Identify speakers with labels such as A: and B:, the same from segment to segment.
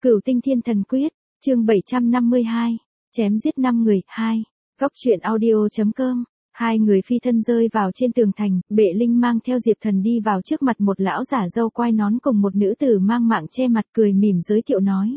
A: Cửu Tinh Thiên Thần Quyết, chương 752, chém giết 5 người, 2. Góc truyện audio.com. Hai người phi thân rơi vào trên tường thành, Bệ Linh mang theo Diệp Thần đi vào trước mặt một lão giả râu quai nón cùng một nữ tử mang mạng che mặt cười mỉm giới thiệu nói.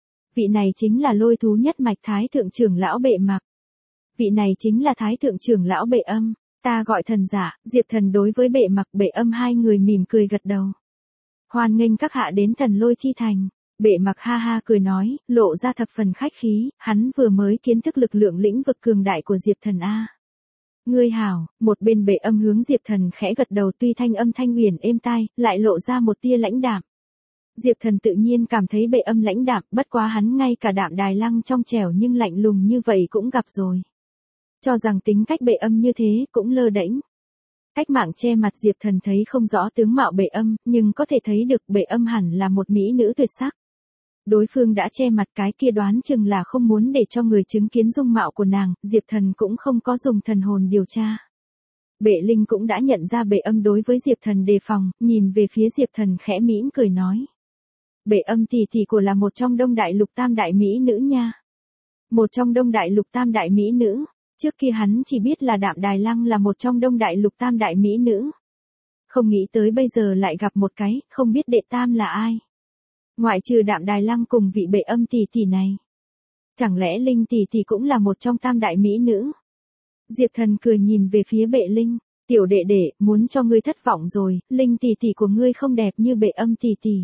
A: Vị này chính là Lôi Thú nhất mạch Thái Thượng trưởng lão Bệ Mặc. Vị này chính là Thái Thượng trưởng lão Bệ Âm, ta gọi thần giả. Diệp Thần đối với Bệ Mặc Bệ Âm hai người mỉm cười gật đầu. Hoan nghênh các hạ đến Thần Lôi chi thành. Bệ Mặc ha ha cười nói, lộ ra thập phần khách khí, hắn vừa mới kiến thức lực lượng lĩnh vực cường đại của Diệp Thần a. Ngươi hảo. Một bên Bệ Âm hướng Diệp Thần khẽ gật đầu, tuy thanh âm thanh huyền êm tai, lại lộ ra một tia lãnh đạm. Diệp Thần tự nhiên cảm thấy Bệ Âm lãnh đạm, bất quá hắn ngay cả Đạm Đài Lăng trong trẻo nhưng lạnh lùng như vậy cũng gặp rồi. Cho rằng tính cách Bệ Âm như thế cũng lơ đễnh. Cách mạng che mặt Diệp Thần thấy không rõ tướng mạo Bệ Âm, nhưng có thể thấy được Bệ Âm hẳn là một mỹ nữ tuyệt sắc. Đối phương đã che mặt, cái kia đoán chừng là không muốn để cho người chứng kiến dung mạo của nàng. Diệp Thần cũng không có dùng thần hồn điều tra. Bệ Linh cũng đã nhận ra Bệ Âm đối với Diệp Thần đề phòng, nhìn về phía Diệp Thần khẽ mỉm cười nói. Bệ Âm tỷ tỷ của là một trong Đông Đại Lục tam đại mỹ nữ nha. Một trong Đông Đại Lục tam đại mỹ nữ. Trước kia hắn chỉ biết là Đạm Đài Lăng là một trong Đông Đại Lục tam đại mỹ nữ. Không nghĩ tới bây giờ lại gặp một cái, không biết đệ tam là ai. Ngoại trừ Đạm Đài Lăng cùng vị Bệ Âm tỷ tỷ này. Chẳng lẽ Linh tỷ tỷ cũng là một trong tam đại mỹ nữ? Diệp Thần cười nhìn về phía Bệ Linh, tiểu đệ đệ, muốn cho ngươi thất vọng rồi, Linh tỷ tỷ của ngươi không đẹp như Bệ Âm tỷ tỷ.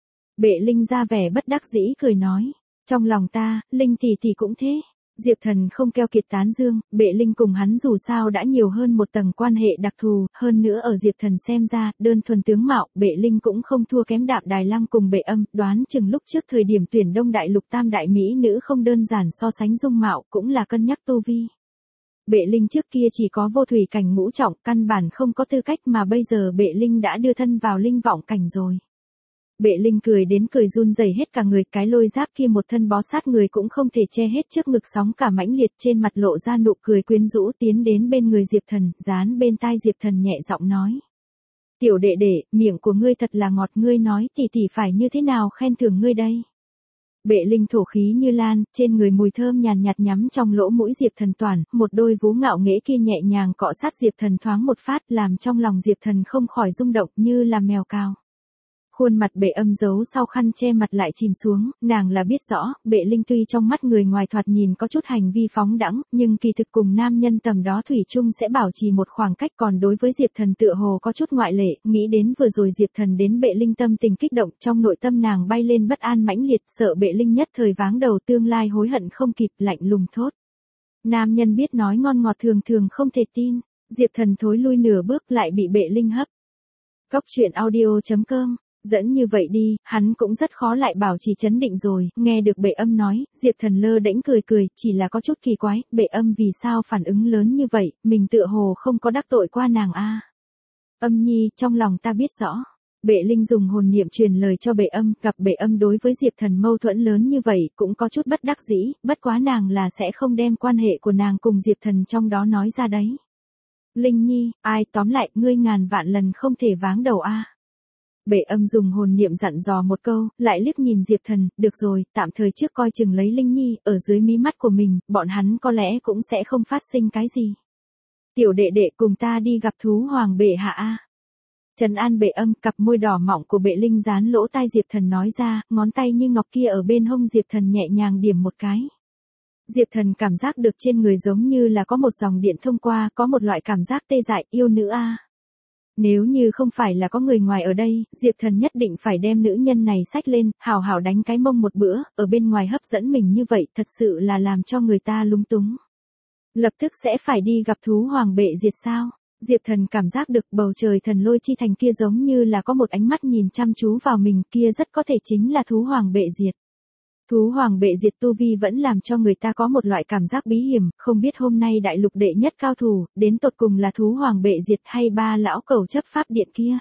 A: Bệ Linh ra vẻ bất đắc dĩ cười nói, trong lòng ta, Linh tỷ tỷ cũng thế. Diệp Thần không keo kiệt tán dương, Bệ Linh cùng hắn dù sao đã nhiều hơn một tầng quan hệ đặc thù, hơn nữa ở Diệp Thần xem ra, đơn thuần tướng mạo, Bệ Linh cũng không thua kém Đạm Đài Lăng cùng Bệ Âm, đoán chừng lúc trước thời điểm tuyển Đông Đại Lục tam đại mỹ nữ không đơn giản so sánh dung mạo, cũng là cân nhắc tu vi. Bệ Linh trước kia chỉ có vô thủy cảnh ngũ trọng, căn bản không có tư cách, mà bây giờ Bệ Linh đã đưa thân vào linh vọng cảnh rồi. Bệ Linh cười đến cười run rẩy hết cả người, cái lôi giáp kia một thân bó sát người cũng không thể che hết trước ngực sóng cả mãnh liệt, trên mặt lộ ra nụ cười quyến rũ, tiến đến bên người Diệp Thần, dán bên tai Diệp Thần nhẹ giọng nói. Tiểu đệ đệ, miệng của ngươi thật là ngọt, ngươi nói tỷ tỷ phải như thế nào khen thưởng ngươi đây. Bệ Linh thổ khí như lan, trên người mùi thơm nhàn nhạt nhắm trong lỗ mũi Diệp Thần toàn, một đôi vú ngạo nghễ kia nhẹ nhàng cọ sát Diệp Thần thoáng một phát, làm trong lòng Diệp Thần không khỏi rung động như là mèo cào. Khuôn mặt Bệ Âm giấu sau khăn che mặt lại chìm xuống, nàng là biết rõ, Bệ Linh tuy trong mắt người ngoài thoạt nhìn có chút hành vi phóng đãng, nhưng kỳ thực cùng nam nhân tầm đó thủy chung sẽ bảo trì một khoảng cách, còn đối với Diệp Thần tựa hồ có chút ngoại lệ, nghĩ đến vừa rồi Diệp Thần đến Bệ Linh tâm tình kích động, trong nội tâm nàng bay lên bất an mãnh liệt, sợ Bệ Linh nhất thời váng đầu tương lai hối hận không kịp, lạnh lùng thốt. Nam nhân biết nói ngon ngọt thường thường không thể tin, Diệp Thần thối lui nửa bước lại bị Bệ Linh hấp. Góc truyện audio.com. Dẫn như vậy đi, hắn cũng rất khó lại bảo trì trấn định rồi, nghe được Bệ Âm nói, Diệp Thần lơ đễnh cười cười, chỉ là có chút kỳ quái, Bệ Âm vì sao phản ứng lớn như vậy, mình tựa hồ không có đắc tội qua nàng a. Âm nhi, trong lòng ta biết rõ. Bệ Linh dùng hồn niệm truyền lời cho Bệ Âm, gặp Bệ Âm đối với Diệp Thần mâu thuẫn lớn như vậy, cũng có chút bất đắc dĩ, bất quá nàng là sẽ không đem quan hệ của nàng cùng Diệp Thần trong đó nói ra đấy. Linh nhi, ai tóm lại, ngươi ngàn vạn lần không thể váng đầu a. Bệ Âm dùng hồn niệm dặn dò một câu, lại liếc nhìn Diệp Thần, được rồi, tạm thời trước coi chừng lấy Linh nhi, ở dưới mí mắt của mình, bọn hắn có lẽ cũng sẽ không phát sinh cái gì. Tiểu đệ đệ cùng ta đi gặp thú hoàng bệ hạ a. Trấn an Bệ Âm, cặp môi đỏ mọng của Bệ Linh dán lỗ tai Diệp Thần nói ra, ngón tay như ngọc kia ở bên hông Diệp Thần nhẹ nhàng điểm một cái. Diệp Thần cảm giác được trên người giống như là có một dòng điện thông qua, có một loại cảm giác tê dại, yêu nữ a. Nếu như không phải là có người ngoài ở đây, Diệp Thần nhất định phải đem nữ nhân này xách lên, hào hào đánh cái mông một bữa, ở bên ngoài hấp dẫn mình như vậy, thật sự là làm cho người ta lúng túng. Lập tức sẽ phải đi gặp thú hoàng bệ diệt sao? Diệp Thần cảm giác được bầu trời Thần Lôi chi thành kia giống như là có một ánh mắt nhìn chăm chú vào mình, kia rất có thể chính là thú hoàng bệ diệt. Thú hoàng bệ diệt tu vi vẫn làm cho người ta có một loại cảm giác bí hiểm, không biết hôm nay đại lục đệ nhất cao thủ, đến tột cùng là thú hoàng bệ diệt hay ba lão cầu chấp pháp điện kia.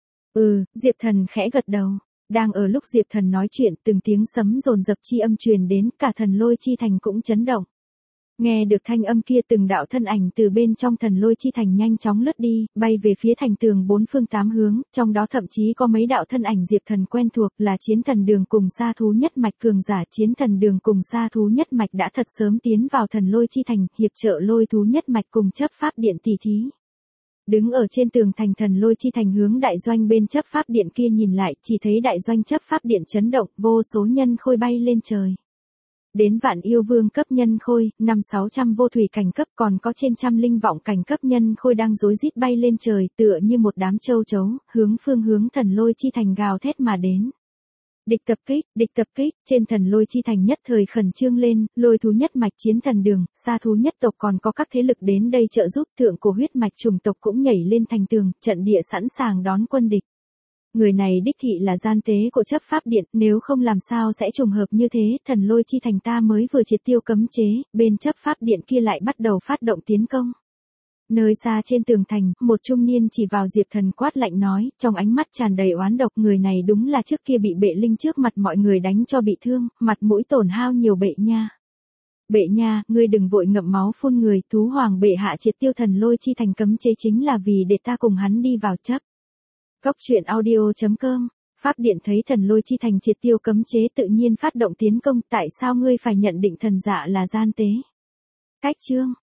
A: Diệp Thần khẽ gật đầu. Đang ở lúc Diệp Thần nói chuyện, từng tiếng sấm dồn dập chi âm truyền đến, cả Thần Lôi chi thành cũng chấn động. Nghe được thanh âm kia, từng đạo thân ảnh từ bên trong thần lôi chi thành nhanh chóng lướt đi, bay về phía thành tường bốn phương tám hướng, trong đó thậm chí có mấy đạo thân ảnh Diệp Thần quen thuộc, là Chiến Thần Đường cùng Sa Thú Nhất Mạch cường giả. Chiến Thần Đường cùng Sa Thú Nhất Mạch đã thật sớm tiến vào thần lôi chi thành, hiệp trợ Lôi Thú Nhất Mạch cùng chấp pháp điện tỷ thí. Đứng ở trên tường thành thần lôi chi thành hướng đại doanh bên chấp pháp điện kia nhìn lại, chỉ thấy đại doanh chấp pháp điện chấn động, vô số nhân khôi bay lên trời. Đến vạn yêu vương cấp nhân khôi, 500-600 vô thủy cảnh cấp, còn có trên trăm linh vọng cảnh cấp nhân khôi đang rối rít bay lên trời, tựa như một đám châu chấu, hướng thần lôi chi thành gào thét mà đến. Địch tập kích, trên thần lôi chi thành nhất thời khẩn trương lên, Lôi Thú Nhất Mạch, Chiến Thần Đường, Sa Thú Nhất tộc còn có các thế lực đến đây trợ giúp. Thượng cổ huyết mạch chủng tộc cũng nhảy lên thành tường, trận địa sẵn sàng đón quân địch. Người này đích thị là gian tế của chấp pháp điện, nếu không làm sao sẽ trùng hợp như thế. Thần lôi chi thành ta mới vừa triệt tiêu cấm chế, bên chấp pháp điện kia lại bắt đầu phát động tiến công. Nơi xa trên tường thành, một trung niên chỉ vào Diệp Thần quát lạnh nói, trong ánh mắt tràn đầy oán độc. Người này đúng là trước kia bị Bệ Linh trước mặt mọi người đánh cho bị thương, mặt mũi tổn hao nhiều Bệ nha. Bệ nha, ngươi đừng vội ngậm máu phun người, Thú Hoàng bệ hạ triệt tiêu thần lôi chi thành cấm chế chính là vì để ta cùng hắn đi vào chấp. Cốc truyện audio.com. Pháp điện thấy thần lôi chi thành triệt tiêu cấm chế tự nhiên phát động tiến công, tại sao ngươi phải nhận định thần dạ là gian tế? Cách chương